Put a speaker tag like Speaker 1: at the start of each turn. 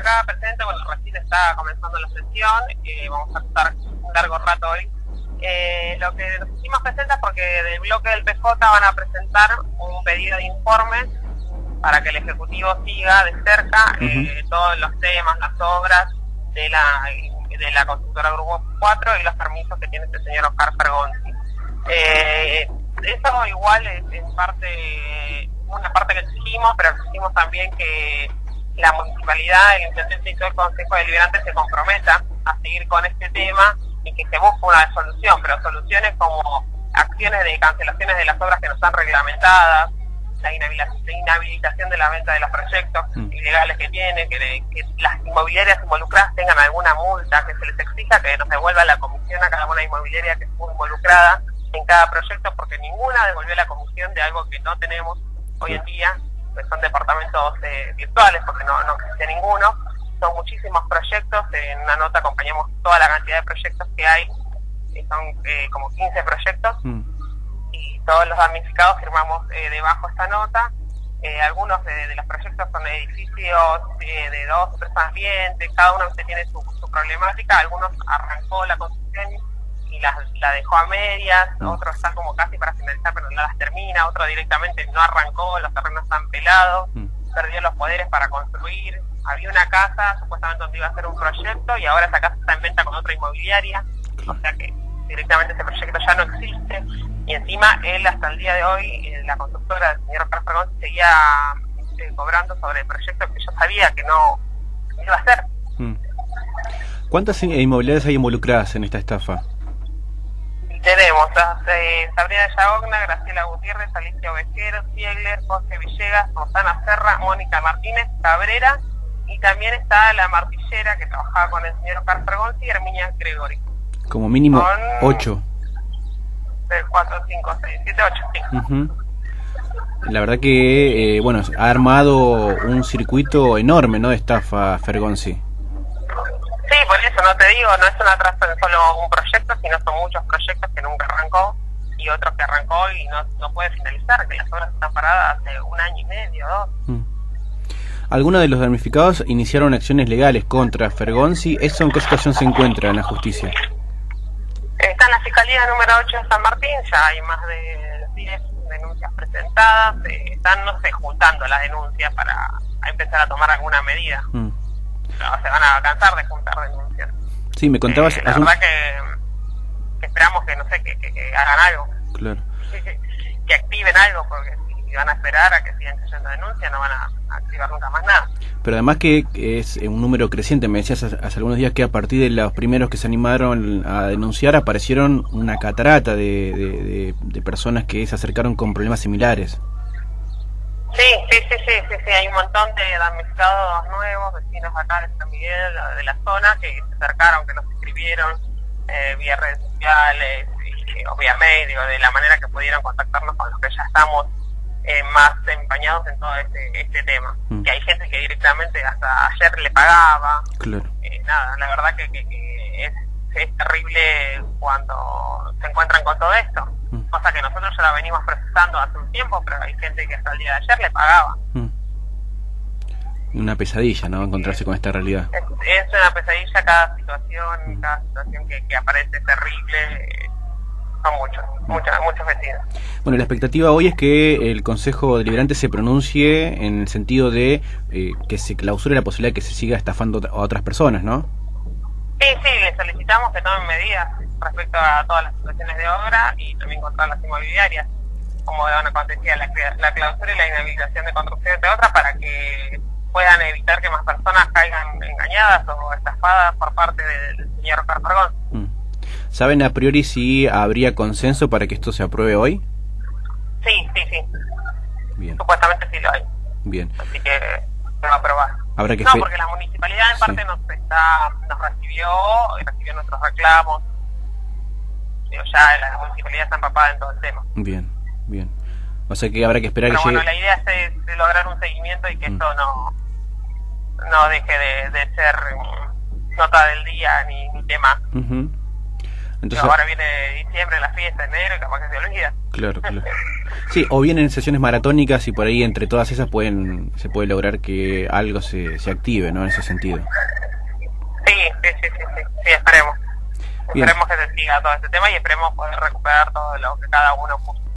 Speaker 1: acá presente, bueno, recién está comenzando la sesión, vamos a estar un largo rato hoy. Lo que nos hicimos presentes porque del bloque del PJ van a presentar un pedido de informes para que el Ejecutivo siga de cerca todos los temas, las obras de la constructora Grupo 4 y los permisos que tiene este señor Oscar Fergonzi. Eso igual es una parte que exigimos, pero exigimos también que la municipalidad, el intendente y todo el Consejo Deliberante se comprometa a seguir con este tema y que se busque una solución, pero soluciones como acciones de cancelaciones de las obras que no están reglamentadas, la inhabilitación de la venta de los proyectos ilegales que tiene, que las inmobiliarias involucradas tengan alguna multa, que se les exija que nos devuelva la comisión a cada una inmobiliaria que estuvo involucrada en cada proyecto, porque ninguna devolvió la comisión de algo que no tenemos hoy en día, que son departamentos virtuales, porque no existe ninguno. Son muchísimos proyectos, en una nota acompañamos toda la cantidad de proyectos que hay, son como 15 proyectos, y todos los damnificados firmamos debajo esta nota. Algunos de los proyectos son edificios de 2 o 3 ambientes, cada uno tiene su problemática. Algunos arrancó la construcción y la dejó a medias, otro está como casi para finalizar pero no las termina, otro directamente no arrancó, los terrenos están pelados, perdió los poderes para construir. Había una casa supuestamente donde iba a ser un proyecto y ahora esa casa está en venta con otra inmobiliaria, o sea que directamente ese proyecto ya no existe, y encima él hasta el día de hoy, la constructora del señor Oscar Fergonzi, seguía cobrando sobre el proyecto que yo sabía que no iba a hacer.
Speaker 2: ¿Cuántas inmobiliarias hay involucradas en esta estafa?
Speaker 1: Tenemos a Sabrina Yagogna, Graciela Gutiérrez, Alicia Ovejero, Ziegler, José Villegas, Rosana Serra, Mónica Martínez, Cabrera, y también está la martillera que trabajaba con el señor Oscar Fergonzi y Herminia Gregori.
Speaker 2: Como mínimo 8.
Speaker 1: 4, 5, 6, 7, 8, sí.
Speaker 2: La verdad que, bueno, ha armado un circuito enorme, ¿no?, de estafa Fergonzi.
Speaker 1: Sí, por eso no te digo, no es una traza de solo un proyecto, sino son muchos proyectos que nunca arrancó y otros que arrancó y no puede finalizar, que las obras están paradas hace 1 año y medio, 2.
Speaker 2: Algunos de los damnificados iniciaron acciones legales contra Fergonzi. ¿Eso en qué situación se encuentra en la justicia?
Speaker 1: Está en la Fiscalía número 8 de San Martín, ya hay más de 10 denuncias presentadas, están, no sé, juntando las denuncias para empezar a tomar alguna medida. No, se van a cansar de juntar denuncias. Sí,
Speaker 2: me contabas...
Speaker 1: la verdad que esperamos que, no sé, que hagan algo.
Speaker 2: Claro.
Speaker 1: Que activen algo, porque si van a esperar a que sigan cayendo denuncias, no van a activar nunca más nada.
Speaker 2: Pero además que es un número creciente. Me decías hace algunos días que a partir de los primeros que se animaron a denunciar aparecieron una catarata de personas que se acercaron con problemas similares.
Speaker 1: Sí, hay un montón de damnificados nuevos, vecinos acá de San Miguel, de la zona, que se acercaron, que nos escribieron vía redes sociales o vía mail, de la manera que pudieron contactarnos con los que ya estamos más empañados en todo este tema. Que hay gente que directamente hasta ayer le pagaba.
Speaker 2: Claro.
Speaker 1: Nada, la verdad que es terrible cuando se encuentran con todo esto. Cosa que nosotros ya la venimos procesando hace un tiempo, pero hay gente que hasta el día de ayer le pagaba.
Speaker 2: Una pesadilla, ¿no?, encontrarse con esta realidad.
Speaker 1: Es una pesadilla cada situación que aparece terrible. Son muchos vecinos.
Speaker 2: Bueno, la expectativa hoy es que el Consejo Deliberante se pronuncie en el sentido de que se clausure la posibilidad de que se siga estafando a otras personas, ¿no?
Speaker 1: Sí, le solicitamos que tomen medidas respecto a todas las situaciones de obra y también contra las inmobiliarias, como decía, la clausura y la inhabilitación de construcción, entre otras, para que puedan evitar que más personas caigan engañadas o estafadas por parte del señor Oscar Fergonzi.
Speaker 2: ¿Saben a priori si habría consenso para que esto se apruebe hoy?
Speaker 1: Sí.
Speaker 2: Bien.
Speaker 1: Supuestamente sí lo hay.
Speaker 2: Bien.
Speaker 1: Así que se va a aprobar.
Speaker 2: Habrá que
Speaker 1: porque la municipalidad en parte nos recibió nuestros reclamos. Ya la municipalidad está empapada en todo el tema.
Speaker 2: Bien. O sea que habrá que esperar.
Speaker 1: Pero bueno, la idea es de lograr un seguimiento y que esto no deje de ser nota del día ni tema.
Speaker 2: Entonces,
Speaker 1: ahora viene diciembre, la fiesta, enero, y capaz que se olvida.
Speaker 2: Claro, claro. Sí, o bien en sesiones maratónicas y por ahí entre todas esas se puede lograr que algo se active, ¿no? En ese sentido.
Speaker 1: Sí, esperemos. Bien. Esperemos que se siga todo este tema y esperemos poder recuperar todo lo que cada uno puso.